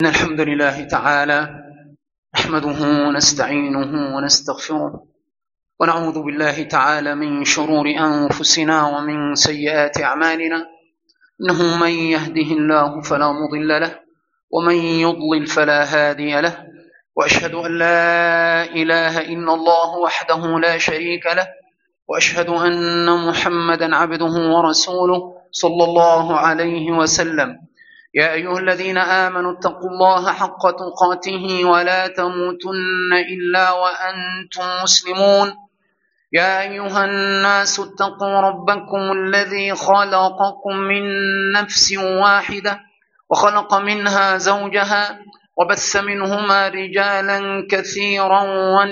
إن الحمد لله تعالى نحمده ونستعينه ونستغفره ونعوذ بالله تعالى من شرور أنفسنا ومن سيئات أعمالنا. إنه من يهده الله فلا مضل له ومن يضلل فلا هادي له، وأشهد أن لا إله إلا الله وحده لا شريك له، وأشهد أن محمدا عبده ورسوله صلى الله عليه وسلم. يا أيها الذين آمنوا اتقوا الله حق تقاته ولا تموتن إلا وأنتم مسلمون. يا أيها الناس اتقوا ربكم الذي خلقكم من نفس واحدة وخلق منها زوجها وبث منهما رجالا كثيرا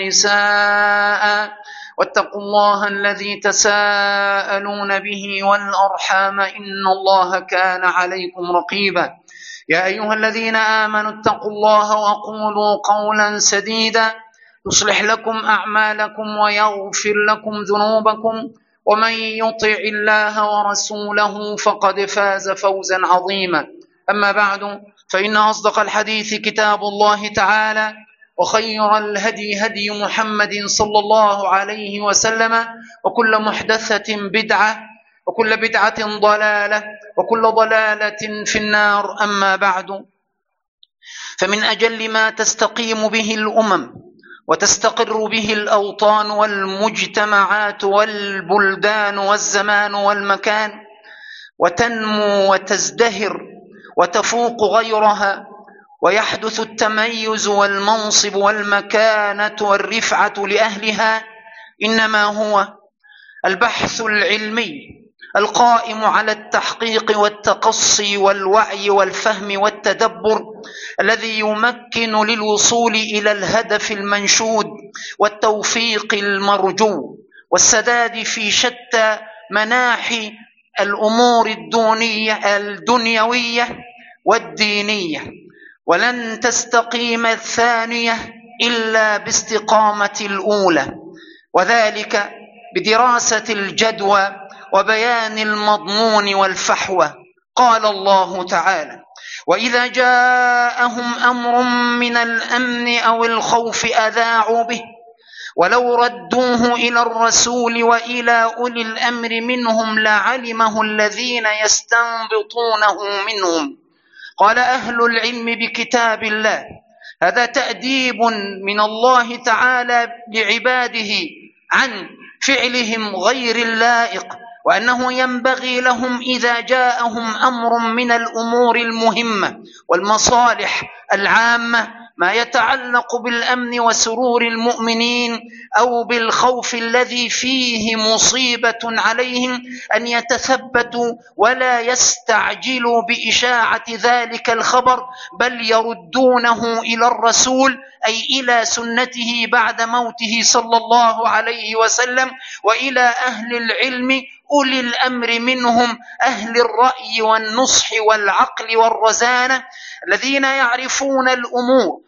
ونساء، واتقوا الله الذي تساءلون به والأرحام إن الله كان عليكم رقيبا. يا أيها الذين آمنوا اتقوا الله وقولوا قولا سديدا يصلح لكم أعمالكم ويغفر لكم ذنوبكم، ومن يطع الله ورسوله فقد فاز فوزا عظيما. أما بعد، فإن أصدق الحديث كتاب الله تعالى، وخير الهدي هدي محمد صلى الله عليه وسلم، وكل محدثة بدعة، وكل بدعة ضلالة، وكل ضلالة في النار. أما بعد، فمن أجل ما تستقيم به الأمم وتستقر به الأوطان والمجتمعات والبلدان والزمان والمكان، وتنمو وتزدهر وتفوق غيرها، ويحدث التميز والمنصب والمكانة والرفعة لأهلها، إنما هو البحث العلمي القائم على التحقيق والتقصي والوعي والفهم والتدبر، الذي يمكن للوصول إلى الهدف المنشود والتوفيق المرجو والسداد في شتى مناحي الأمور الدنيوية والدينية. ولن تستقيم الثانية إلا باستقامة الأولى، وذلك بدراسة الجدوى وبيان المضمون والفحوى. قال الله تعالى: وإذا جاءهم أمر من الأمن أو الخوف أذاعوا به ولو ردوه إلى الرسول وإلى أولي الأمر منهم لعلمه الذين يستنبطونه منهم. قال أهل العلم بكتاب الله: هذا تأديب من الله تعالى لعباده عن فعلهم غير اللائق، وأنه ينبغي لهم إذا جاءهم أمر من الأمور المهمة والمصالح العامة، ما يتعلق بالأمن وسرور المؤمنين أو بالخوف الذي فيه مصيبة عليهم، أن يتثبتوا ولا يستعجلوا بإشاعة ذلك الخبر، بل يردونه إلى الرسول، أي إلى سنته بعد موته صلى الله عليه وسلم، وإلى أهل العلم أولي الأمر منهم، أهل الرأي والنصح والعقل والرزانة، الذين يعرفون الأمور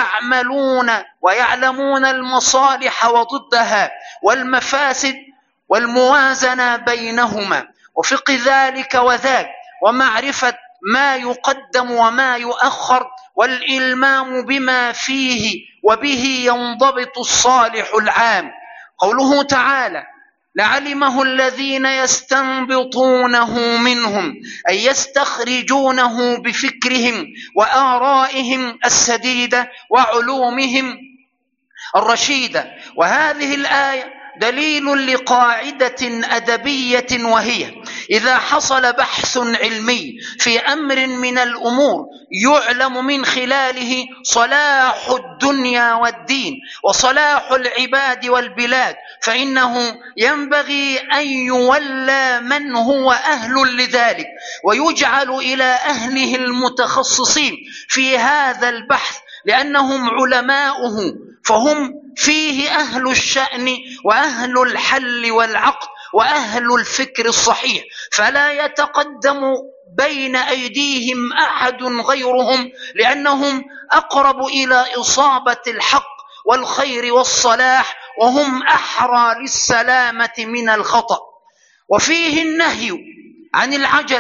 ويعلمون المصالح وضدها والمفاسد والموازنة بينهما، وفقه ذلك وذاك، ومعرفة ما يقدم وما يؤخر، والإلمام بما فيه وبه ينضبط الصالح العام. قوله تعالى: لعلمه الذين يستنبطونه منهم، أي يستخرجونه بفكرهم وآرائهم السديدة وعلومهم الرشيدة. وهذه الآية دليل لقاعدة أدبية، وهي: إذا حصل بحث علمي في أمر من الأمور يعلم من خلاله صلاح الدنيا والدين وصلاح العباد والبلاد، فإنه ينبغي أن يولى من هو أهل لذلك، ويجعل إلى أهله المتخصصين في هذا البحث، لأنهم علماؤه، فهم فيه أهل الشأن وأهل الحل والعقد وأهل الفكر الصحيح، فلا يتقدم بين أيديهم أحد غيرهم، لأنهم أقرب إلى إصابة الحق والخير والصلاح، وهم أحرى للسلامة من الخطأ. وفيه النهي عن العجلة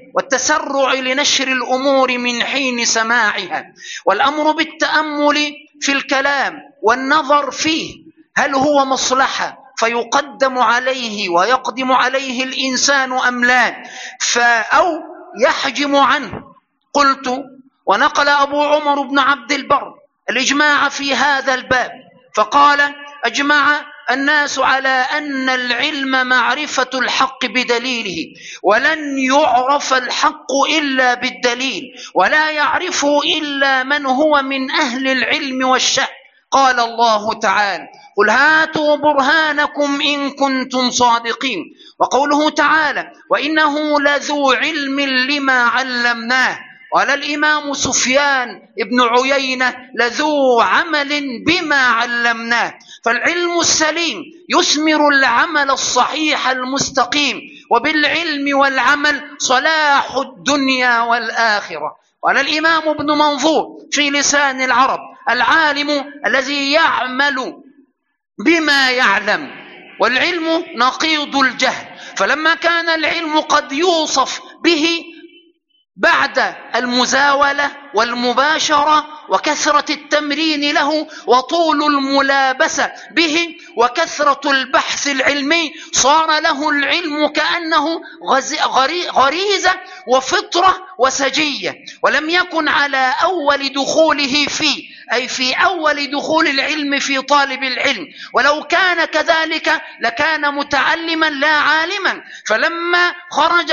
والتسرع لنشر الأمور من حين سماعها، والأمر بالتأمل في الكلام والنظر فيه هل هو مصلحة فيقدم عليه ويقدم عليه الإنسان أم لا، أو يحجم عنه. قلت: ونقل أبو عمر بن عبد البر الإجماع في هذا الباب، فقال: أجمع الناس على أن العلم معرفة الحق بدليله، ولن يعرف الحق إلا بالدليل، ولا يعرفه إلا من هو من أهل العلم والشأن. قال الله تعالى: قل هاتوا برهانكم إن كنتم صادقين. وقوله تعالى: وإنه لذو علم لما علمناه. قال الإمام سفيان بن عيينة: لذو عمل بما علمناه. فالعلم السليم يثمر العمل الصحيح المستقيم، وبالعلم والعمل صلاح الدنيا والآخرة. قال الإمام ابن منظور في لسان العرب: العالم الذي يعمل بما يعلم، والعلم نقيض الجهل. فلما كان العلم قد يوصف به بعد المزاولة والمباشرة وكثرة التمرين له وطول الملابسة به وكثرة البحث العلمي، صار له العلم كأنه غريزة وفطرة وسجية، ولم يكن على أول دخوله فيه، أي في أول دخول العلم في طالب العلم، ولو كان كذلك لكان متعلما لا عالما. فلما خرج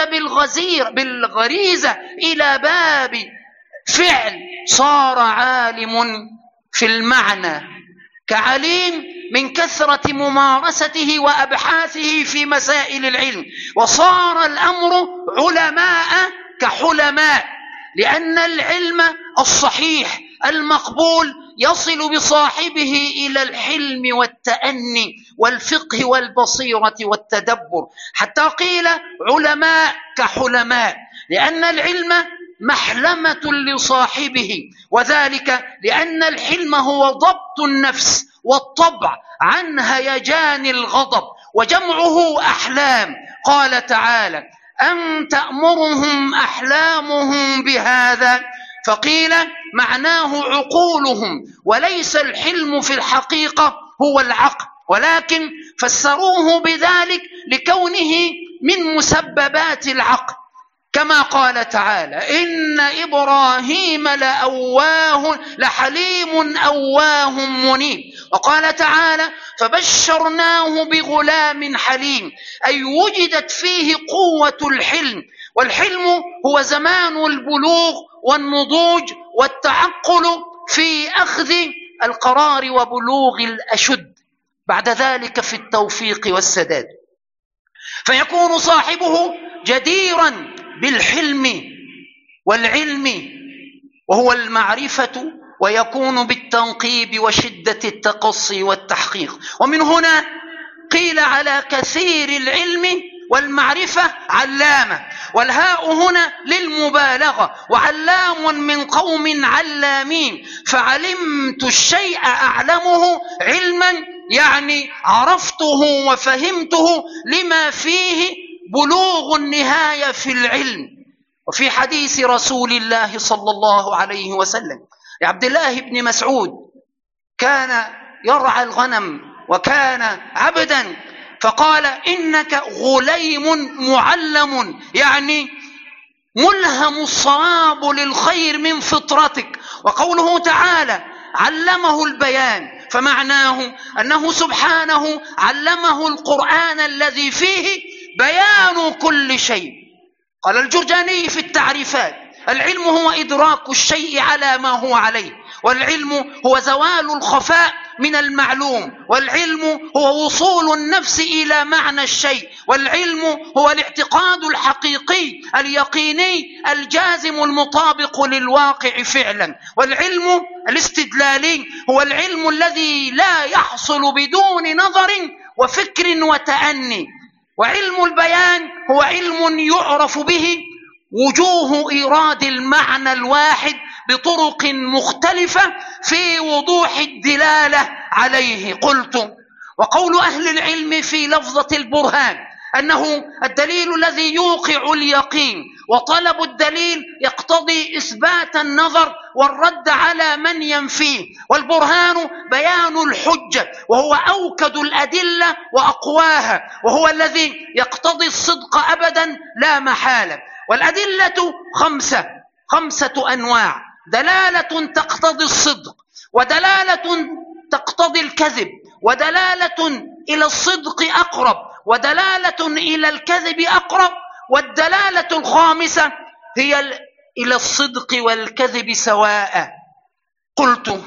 بالغريزة إلى باب فعل صار عالم في المعنى كعليم من كثرة ممارسته وأبحاثه في مسائل العلم، وصار الأمر علماء كحلماء، لأن العلم الصحيح المقبول يصل بصاحبه إلى الحلم والتأني والفقه والبصيرة والتدبر، حتى قيل علماء كحلماء، لأن العلم محلمة لصاحبه، وذلك لأن الحلم هو ضبط النفس والطبع عن هيجان الغضب، وجمعه أحلام. قال تعالى: أم تأمرهم أحلامهم بهذا، فقيل معناه عقولهم، وليس الحلم في الحقيقة هو العقل، ولكن فسروه بذلك لكونه من مسببات العقل، كما قال تعالى: إن إبراهيم لحليم أواه منيب. وقال تعالى: فبشرناه بغلام حليم، أي وجدت فيه قوة الحلم. والحلم هو زمان البلوغ والنضوج والتعقل في أخذ القرار وبلوغ الأشد، بعد ذلك في التوفيق والسداد، فيكون صاحبه جديرا بالحلم والعلم وهو المعرفة، ويكون بالتنقيب وشدة التقصي والتحقيق. ومن هنا قيل على كثير العلم والمعرفة علامة، والهاء هنا للمبالغة، وعلام من قوم علامين، فعلمت الشيء أعلمه علما، يعني عرفته وفهمته لما فيه بلوغ النهاية في العلم. وفي حديث رسول الله صلى الله عليه وسلم لعبد الله بن مسعود: كان يرعى الغنم وكان عبدا، فقال: إنك غليم معلم، يعني ملهم الصواب للخير من فطرتك. وقوله تعالى: علمه البيان، فمعناه أنه سبحانه علمه القرآن الذي فيه بيان كل شيء. قال الجرجاني في التعريفات: العلم هو إدراك الشيء على ما هو عليه، والعلم هو زوال الخفاء من المعلوم، والعلم هو وصول النفس إلى معنى الشيء، والعلم هو الاعتقاد الحقيقي اليقيني الجازم المطابق للواقع فعلا، والعلم الاستدلالي هو العلم الذي لا يحصل بدون نظر وفكر وتأني، وعلم البيان هو علم يعرف به وجوه إيراد المعنى الواحد بطرق مختلفة في وضوح الدلالة عليه. قلت: وقول أهل العلم في لفظة البرهان أنه الدليل الذي يوقع اليقين، وطلب الدليل يقتضي إثبات النظر والرد على من ينفيه، والبرهان بيان الحجة وهو أوكد الأدلة وأقواها، وهو الذي يقتضي الصدق أبدا لا محالة. والأدلة خمسة أنواع: دلالة تقتضي الصدق، ودلالة تقتضي الكذب، ودلالة إلى الصدق أقرب، ودلالة إلى الكذب أقرب، والدلالة الخامسة هي إلى الصدق والكذب سواء. قلت: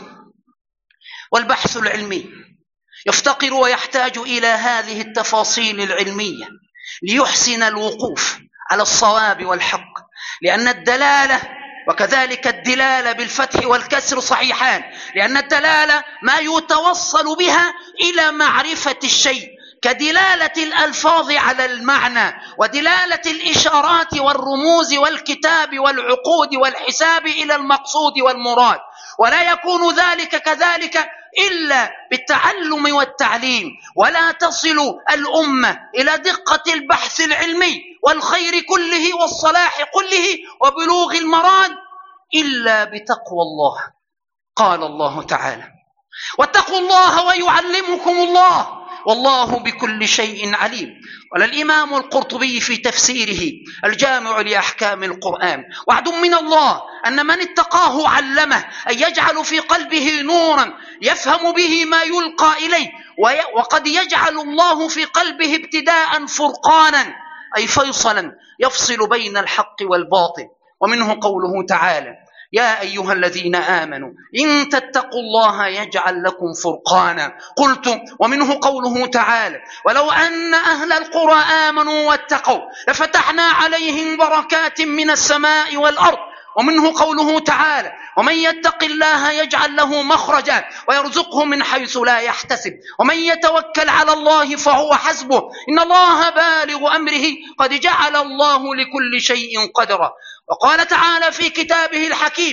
والبحث العلمي يفتقر ويحتاج إلى هذه التفاصيل العلمية ليحسن الوقوف على الصواب والحق، لأن الدلالة وكذلك الدلالة بالفتح والكسر صحيحان، لأن الدلالة ما يتوصل بها إلى معرفة الشيء، كدلالة الألفاظ على المعنى، ودلالة الإشارات والرموز والكتاب والعقود والحساب إلى المقصود والمراد، ولا يكون ذلك كذلك إلا بالتعلم والتعليم، ولا تصل الأمة إلى دقة البحث العلمي والخير كله والصلاح كله وبلوغ المراد إلا بتقوى الله. قال الله تعالى: واتقوا الله ويعلمكم الله والله بكل شيء عليم. قال الإمام القرطبي في تفسيره الجامع لأحكام القرآن: وعد من الله أن من اتقاه علمه، أن يجعل في قلبه نورا يفهم به ما يلقى إليه، وقد يجعل الله في قلبه ابتداء فرقانا، أي فيصلا يفصل بين الحق والباطل. ومنه قوله تعالى: يا أيها الذين آمنوا إن تتقوا الله يجعل لكم فرقانا. قلت: ومنه قوله تعالى: ولو أن أهل القرى آمنوا واتقوا لفتحنا عليهم بركات من السماء والأرض. ومنه قوله تعالى: ومن يتق الله يجعل له مخرجا ويرزقه من حيث لا يحتسب ومن يتوكل على الله فهو حسبه إن الله بالغ أمره قد جعل الله لكل شيء قدرا. وقال تعالى في كتابه الحكيم: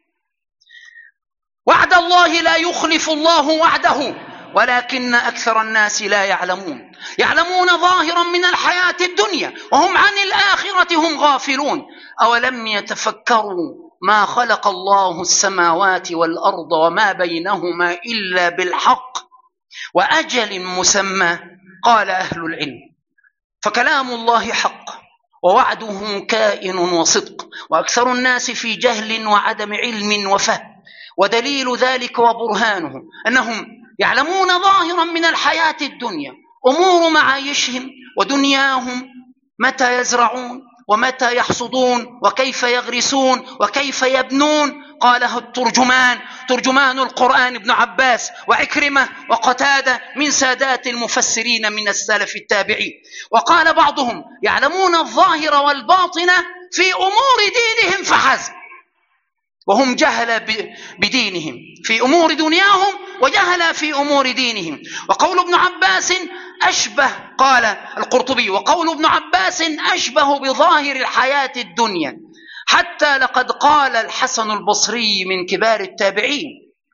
وعد الله لا يخلف الله وعده ولكن أكثر الناس لا يعلمون. يعلمون ظاهرا من الحياة الدنيا وهم عن الآخرة هم غافلون. أولم يتفكروا ما خلق الله السماوات والأرض وما بينهما إلا بالحق وأجل مسمى. قال أهل العلم: فكلام الله حق ووعده كائن وصدق، وأكثر الناس في جهل وعدم علم وفهم. ودليل ذلك وبرهانه أنهم يعلمون ظاهرا من الحياة الدنيا أمور معايشهم ودنياهم، متى يزرعون ومتى يحصدون وكيف يغرسون وكيف يبنون. قاله ترجمان القرآن ابن عباس وعكرمة وقتادة من سادات المفسرين من السلف التابعين. وقال بعضهم: يعلمون الظاهر والباطن في أمور دينهم فحسب، وهم جهل بدينهم في أمور دنياهم وجهل في أمور دينهم. وقول ابن عباس أشبه، قال القرطبي: وقول ابن عباس أشبه بظاهر الحياة الدنيا، حتى لقد قال الحسن البصري من كبار التابعين: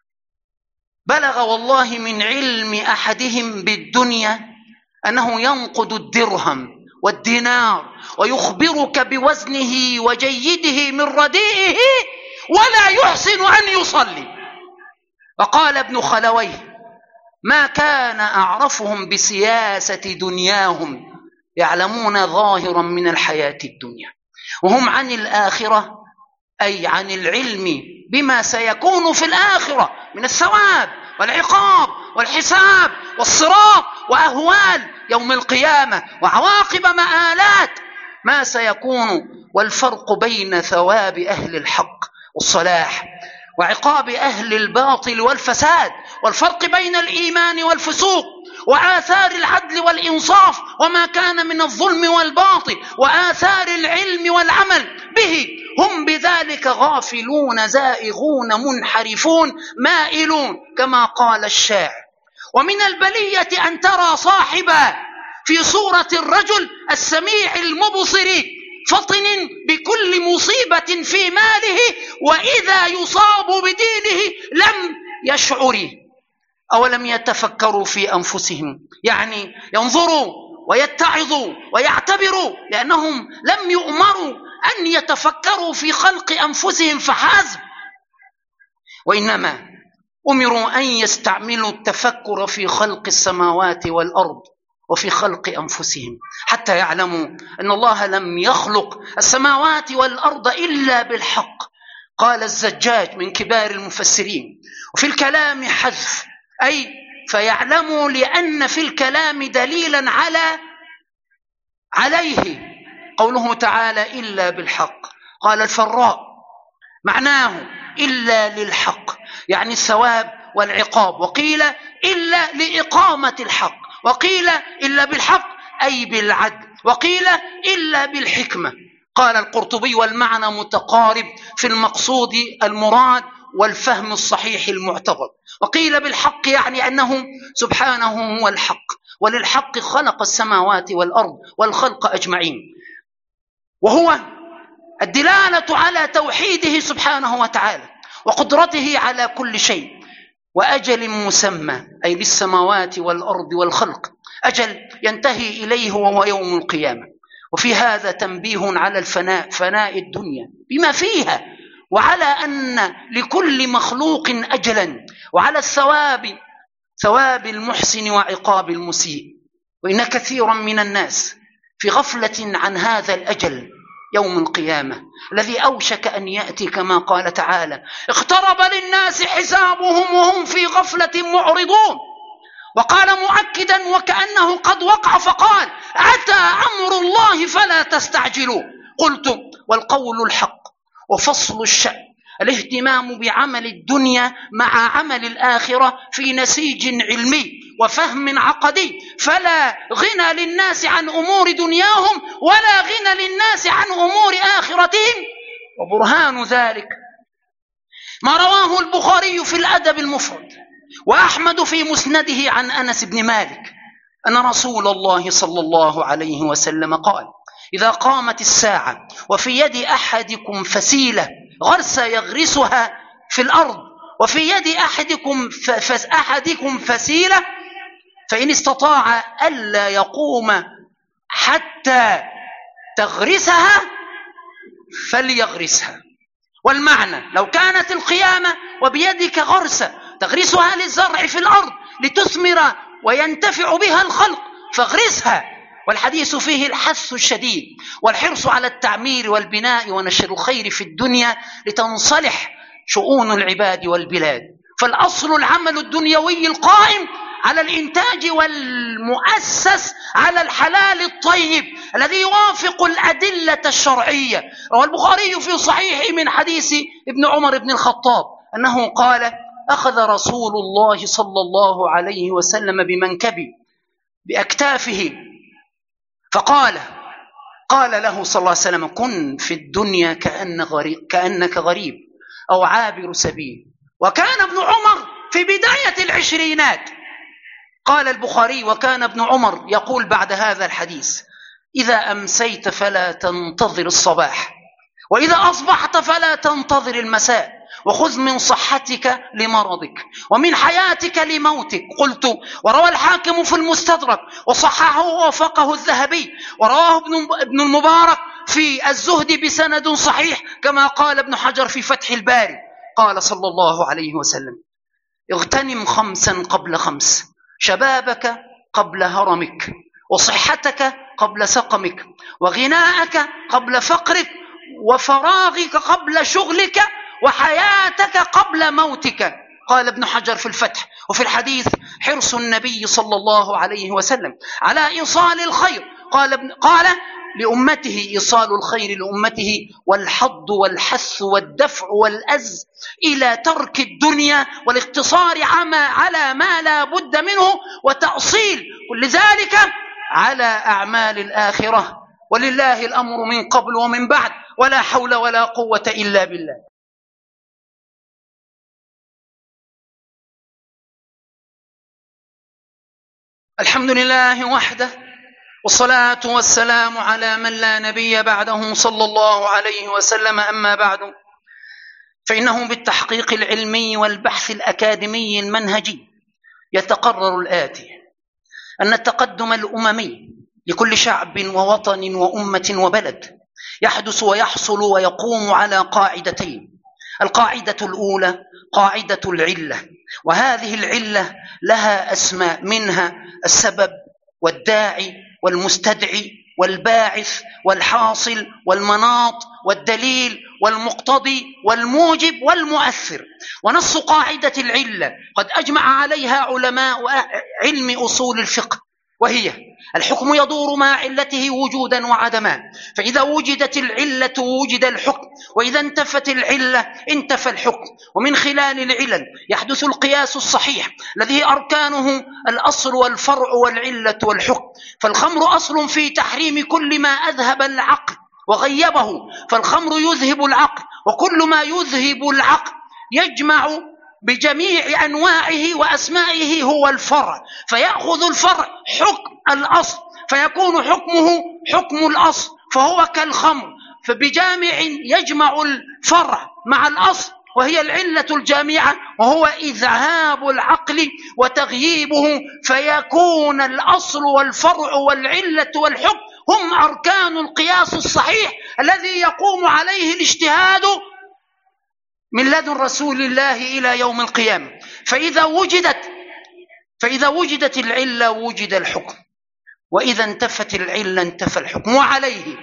بلغ والله من علم أحدهم بالدنيا أنه ينقد الدرهم والدينار ويخبرك بوزنه وجيده من رديئه ولا يحسن أن يصلي. وقال ابن خلويه: ما كان أعرفهم بسياسة دنياهم، يعلمون ظاهرا من الحياة الدنيا وهم عن الآخرة، أي عن العلم بما سيكون في الآخرة من الثواب والعقاب والحساب والصراط وأهوال يوم القيامة وعواقب مآلات ما سيكون، والفرق بين ثواب أهل الحق والصلاح وعقاب أهل الباطل والفساد، والفرق بين الإيمان والفسوق، وآثار العدل والإنصاف وما كان من الظلم والباطل، وآثار العلم والعمل به. هم بذلك غافلون زائغون منحرفون مائلون، كما قال الشاعر: ومن البلية أن ترى صاحبا في صورة الرجل السميع المبصر فطن بكل مصيبة في ماله، وإذا يصاب بدينه لم يشعر. أولم يتفكروا في أنفسهم، يعني ينظروا ويتعظوا ويعتبروا، لأنهم لم يؤمروا أن يتفكروا في خلق أنفسهم فحسب، وإنما أمروا أن يستعملوا التفكر في خلق السماوات والأرض وفي خلق أنفسهم، حتى يعلموا أن الله لم يخلق السماوات والأرض إلا بالحق. قال الزجاج من كبار المفسرين: وفي الكلام حذف، أي فيعلموا لأن في الكلام دليلا عليه قوله تعالى: إلا بالحق. قال الفراء: معناه إلا للحق، يعني الثواب والعقاب، وقيل إلا لإقامة الحق، وقيل إلا بالحق أي بالعدل، وقيل إلا بالحكمة. قال القرطبي: والمعنى متقارب في المقصود المراد والفهم الصحيح المعتبر. وقيل بالحق يعني أنه سبحانه هو الحق، وللحق خلق السماوات والأرض والخلق أجمعين، وهو الدلالة على توحيده سبحانه وتعالى وقدرته على كل شيء، وأجل مسمى أي للسماوات والأرض والخلق، أجل ينتهي إليه وهو يوم القيامة. وفي هذا تنبيه على الفناء، فناء الدنيا بما فيها، وعلى أن لكل مخلوق أجلا، وعلى الثواب، ثواب المحسن وعقاب المسيء. وإن كثيرا من الناس في غفلة عن هذا الأجل يوم القيامة الذي أوشك أن يأتي، كما قال تعالى: اقترب للناس حسابهم وهم في غفلة معرضون. وقال مؤكدا وكأنه قد وقع فقال: أتى أمر الله فلا تستعجلوا. قلت: والقول الحق وفصل الشأن الاهتمام بعمل الدنيا مع عمل الآخرة في نسيج علمي وفهم عقدي، فلا غنى للناس عن أمور دنياهم ولا غنى للناس عن أمور آخرتهم. وبرهان ذلك ما رواه البخاري في الأدب المفرد وأحمد في مسنده عن أنس بن مالك أن رسول الله صلى الله عليه وسلم قال: إذا قامت الساعة وفي يد أحدكم فسيلة غرسة يغرسها في الأرض، وفي يد أحدكم فسيلة، فإن استطاع ألا يقوم حتى تغرسها فليغرسها. والمعنى: لو كانت القيامة وبيدك غرسة تغرسها للزرع في الأرض لتثمر وينتفع بها الخلق فاغرسها. والحديث فيه الحث الشديد والحرص على التعمير والبناء ونشر الخير في الدنيا لتنصلح شؤون العباد والبلاد. فالأصل العمل الدنيوي القائم على الإنتاج والمؤسس على الحلال الطيب الذي يوافق الأدلة الشرعية. روى البخاري في صحيحه من حديث ابن عمر بن الخطاب أنه قال: أخذ رسول الله صلى الله عليه وسلم بمنكبي بأكتافه فقال له صلى الله عليه وسلم: كن في الدنيا كأنك غريب أو عابر سبيل. وكان ابن عمر في بداية العشرينات. قال البخاري: وكان ابن عمر يقول بعد هذا الحديث: إذا أمسيت فلا تنتظر الصباح، وإذا أصبحت فلا تنتظر المساء، وخذ من صحتك لمرضك ومن حياتك لموتك. قلت: وروى الحاكم في المستدرك وصححه ووافقه الذهبي، ورواه ابن المبارك في الزهد بسند صحيح، كما قال ابن حجر في فتح الباري. قال صلى الله عليه وسلم: اغتنم 5 قبل 5، شبابك قبل هرمك، وصحتك قبل سقمك، وغناءك قبل فقرك، وفراغك قبل شغلك، وحياتك قبل موتك. قال ابن حجر في الفتح. وفي الحديث حرص النبي صلى الله عليه وسلم على إيصال الخير، قال لأمته إيصال الخير لأمته، والحض والحث والدفع والأز إلى ترك الدنيا والاقتصار على ما لا بد منه، وتأصيل كل ذلك على أعمال الآخرة. ولله الأمر من قبل ومن بعد، ولا حول ولا قوة إلا بالله. الحمد لله وحده، والصلاة والسلام على من لا نبي بعده صلى الله عليه وسلم. أما بعد، فإنه بالتحقيق العلمي والبحث الأكاديمي المنهجي يتقرر الآتي: أن التقدم الأممي لكل شعب ووطن وأمة وبلد يحدث ويحصل ويقوم على قاعدتين. القاعدة الأولى قاعدة العلة، وهذه العلة لها أسماء، منها السبب والداعي والمستدعي والباعث والحاصل والمناط والدليل والمقتضي والموجب والمؤثر. ونص قاعدة العلة قد أجمع عليها علماء علم أصول الفقه، وهي: الحكم يدور مع علته وجودا وعدما، فإذا وجدت العلة وجد الحكم، وإذا انتفت العلة انتفى الحكم. ومن خلال العلل يحدث القياس الصحيح الذي أركانه الأصل والفرع والعلة والحكم. فالخمر أصل في تحريم كل ما أذهب العقل وغيبه، فالخمر يذهب العقل، وكل ما يذهب العقل يجمع بجميع أنواعه وأسمائه هو الفرع، فيأخذ الفرع حكم الأصل، فيكون حكمه حكم الأصل، فهو كالخمر. فبجامع يجمع الفرع مع الأصل، وهي العلة الجامعة، وهو إذهاب العقل وتغييبه، فيكون الأصل والفرع والعلة والحكم هم أركان القياس الصحيح الذي يقوم عليه الاجتهاد من لدن رسول الله إلى يوم القيامة. فإذا وجدت العلة وجد الحكم، وإذا انتفت العلة انتفى الحكم. وعليه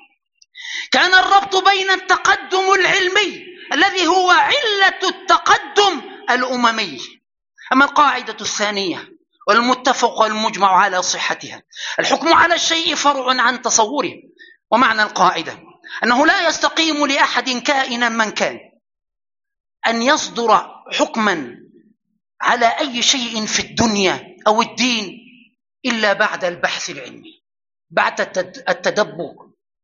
كان الربط بين التقدم العلمي الذي هو علة التقدم الأممي. أما القاعدة الثانية والمتفق والمجمع على صحتها: الحكم على الشيء فرع عن تصوره. ومعنى القاعدة أنه لا يستقيم لأحد كائنا من كان أن يصدر حكما على أي شيء في الدنيا أو الدين إلا بعد البحث العلمي، بعد التدبر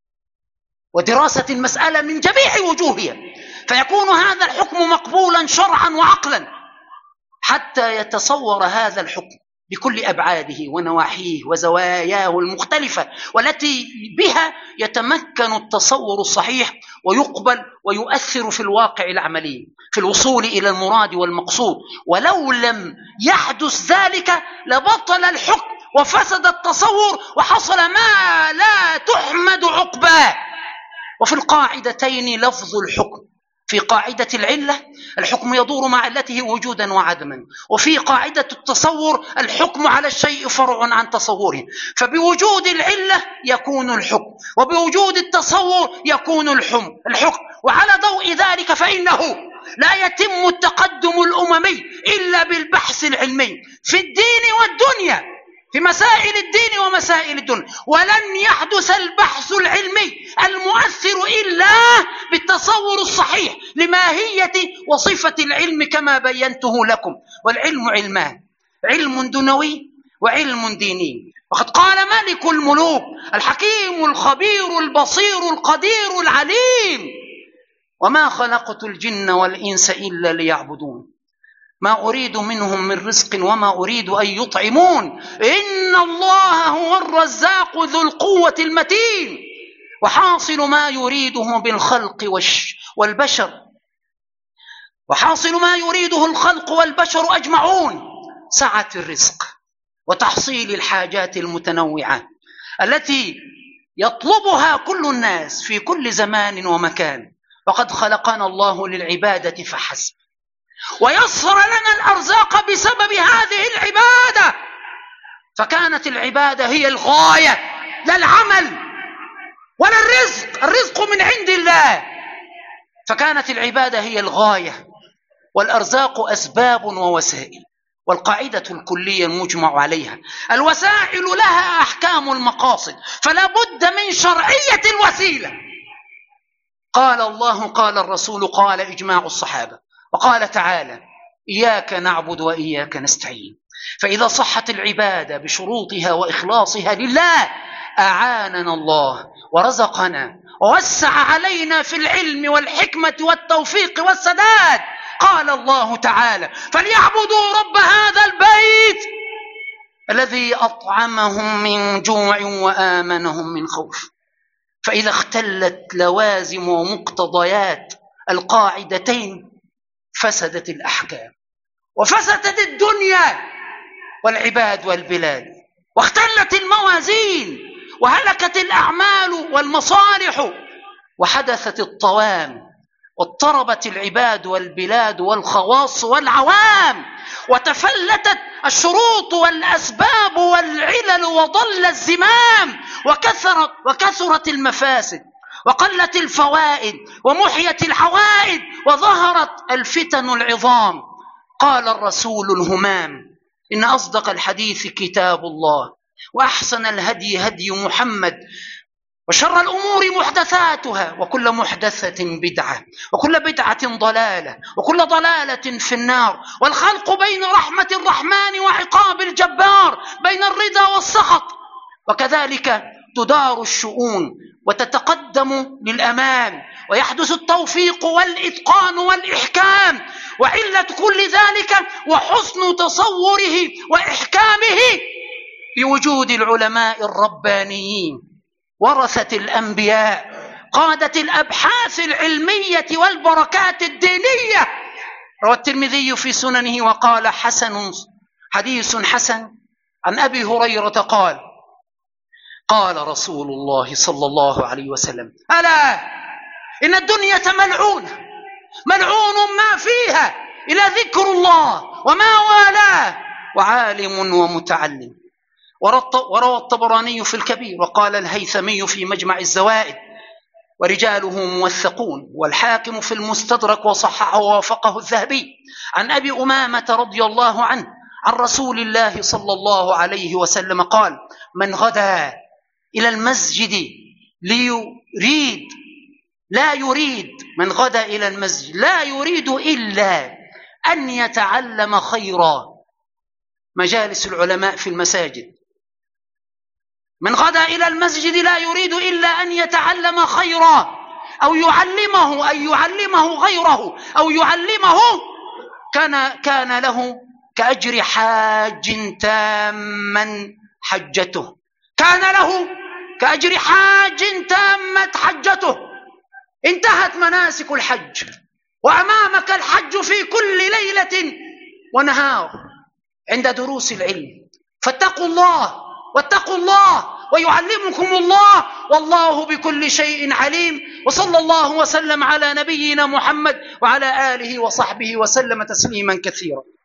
ودراسة المسألة من جميع وجوهها، فيكون هذا الحكم مقبولا شرعا وعقلا، حتى يتصور هذا الحكم بكل أبعاده ونواحيه وزواياه المختلفة، والتي بها يتمكن التصور الصحيح ويقبل ويؤثر في الواقع العملي في الوصول إلى المراد والمقصود. ولو لم يحدث ذلك لبطل الحكم وفسد التصور وحصل ما لا تحمد عقباه. وفي القاعدتين لفظ الحكم: في قاعدة العلة الحكم يدور مع علته وجودا وعدما، وفي قاعدة التصور الحكم على الشيء فرع عن تصوره. فبوجود العلة يكون الحكم، وبوجود التصور يكون الحكم. وعلى ضوء ذلك فإنه لا يتم التقدم الأممي إلا بالبحث العلمي في الدين والدنيا، في مسائل الدين ومسائل الدنيا. ولن يحدث البحث العلمي المؤثر إلا بالتصور الصحيح لماهية وصفة العلم كما بينته لكم. والعلم علمان: علم دنوي وعلم ديني. وقد قال ملك الملوك الحكيم الخبير البصير القدير العليم: وما خلقت الجن والإنس إلا ليعبدون ما أريد منهم من رزق وما أريد أن يطعمون إن الله هو الرزاق ذو القوة المتين. وحاصل ما يريده بالخلق والبشر، وحاصل ما يريده الخلق والبشر أجمعون سعة الرزق وتحصيل الحاجات المتنوعة التي يطلبها كل الناس في كل زمان ومكان. وقد خلقنا الله للعبادة فحسب، ويسر لنا الأرزاق بسبب هذه العبادة، فكانت العبادة هي الغاية لا العمل ولا الرزق من عند الله، فكانت العبادة هي الغاية والأرزاق أسباب ووسائل. والقاعدة الكلية المجمع عليها: الوسائل لها أحكام المقاصد، فلا بد من شرعية الوسيلة. قال الله، قال الرسول، قال إجماع الصحابة. وقال تعالى: إياك نعبد وإياك نستعين. فإذا صحت العبادة بشروطها وإخلاصها لله أعاننا الله ورزقنا ووسع علينا في العلم والحكمة والتوفيق والسداد. قال الله تعالى: فليعبدوا رب هذا البيت الذي أطعمهم من جوع وآمنهم من خوف. فإذا اختلت لوازم ومقتضيات القاعدتين فسدت الأحكام وفسدت الدنيا والعباد والبلاد، واختلت الموازين وهلكت الأعمال والمصالح وحدثت الطوام، واضطربت العباد والبلاد والخواص والعوام، وتفلتت الشروط والأسباب والعلل، وضل الزمام، وكثرت المفاسد، وقلت الفوائد، ومحيت الحوائد، وظهرت الفتن العظام. قال الرسول الهمام: إن أصدق الحديث كتاب الله، وأحسن الهدي هدي محمد، وشر الأمور محدثاتها، وكل محدثة بدعة، وكل بدعة ضلالة، وكل ضلالة في النار. والخلق بين رحمة الرحمن وعقاب الجبار، بين الرضا والسخط. وكذلك تدار الشؤون وتتقدم للأمام، ويحدث التوفيق والإتقان والإحكام. وعلة كل ذلك وحسن تصوره وإحكامه بوجود العلماء الربانيين، ورثة الأنبياء، قادة الأبحاث العلمية والبركات الدينية. روى الترمذي في سننه وقال: حديث حسن عن أبي هريرة قال: قال رسول الله صلى الله عليه وسلم: ألا إن الدنيا ملعونة، ملعون ما فيها إلى ذكر الله وما والاه، وعالم ومتعلم. وروى الطبراني في الكبير، وقال الهيثمي في مجمع الزوائد: ورجاله موثقون. والحاكم في المستدرك وصححه ووافقه الذهبي عن أبي أمامة رضي الله عنه عن رسول الله صلى الله عليه وسلم قال: من غدا إلى المسجد من غدا إلى المسجد لا يريد إلا أن يتعلم خيرا. مجالس العلماء في المساجد. من غدا إلى المسجد لا يريد إلا أن يتعلم خيرا، أو يعلمه غيره، أو يعلمه، كان له كأجر حاج تاما حجته، كان له كأجر حاج تامت حجته. انتهت مناسك الحج، وأمامك الحج في كل ليلة ونهار عند دروس العلم. فاتقوا الله، واتقوا الله، ويعلمكم الله، والله بكل شيء عليم. وصلى الله وسلم على نبينا محمد وعلى آله وصحبه وسلم تسليما كثيرا.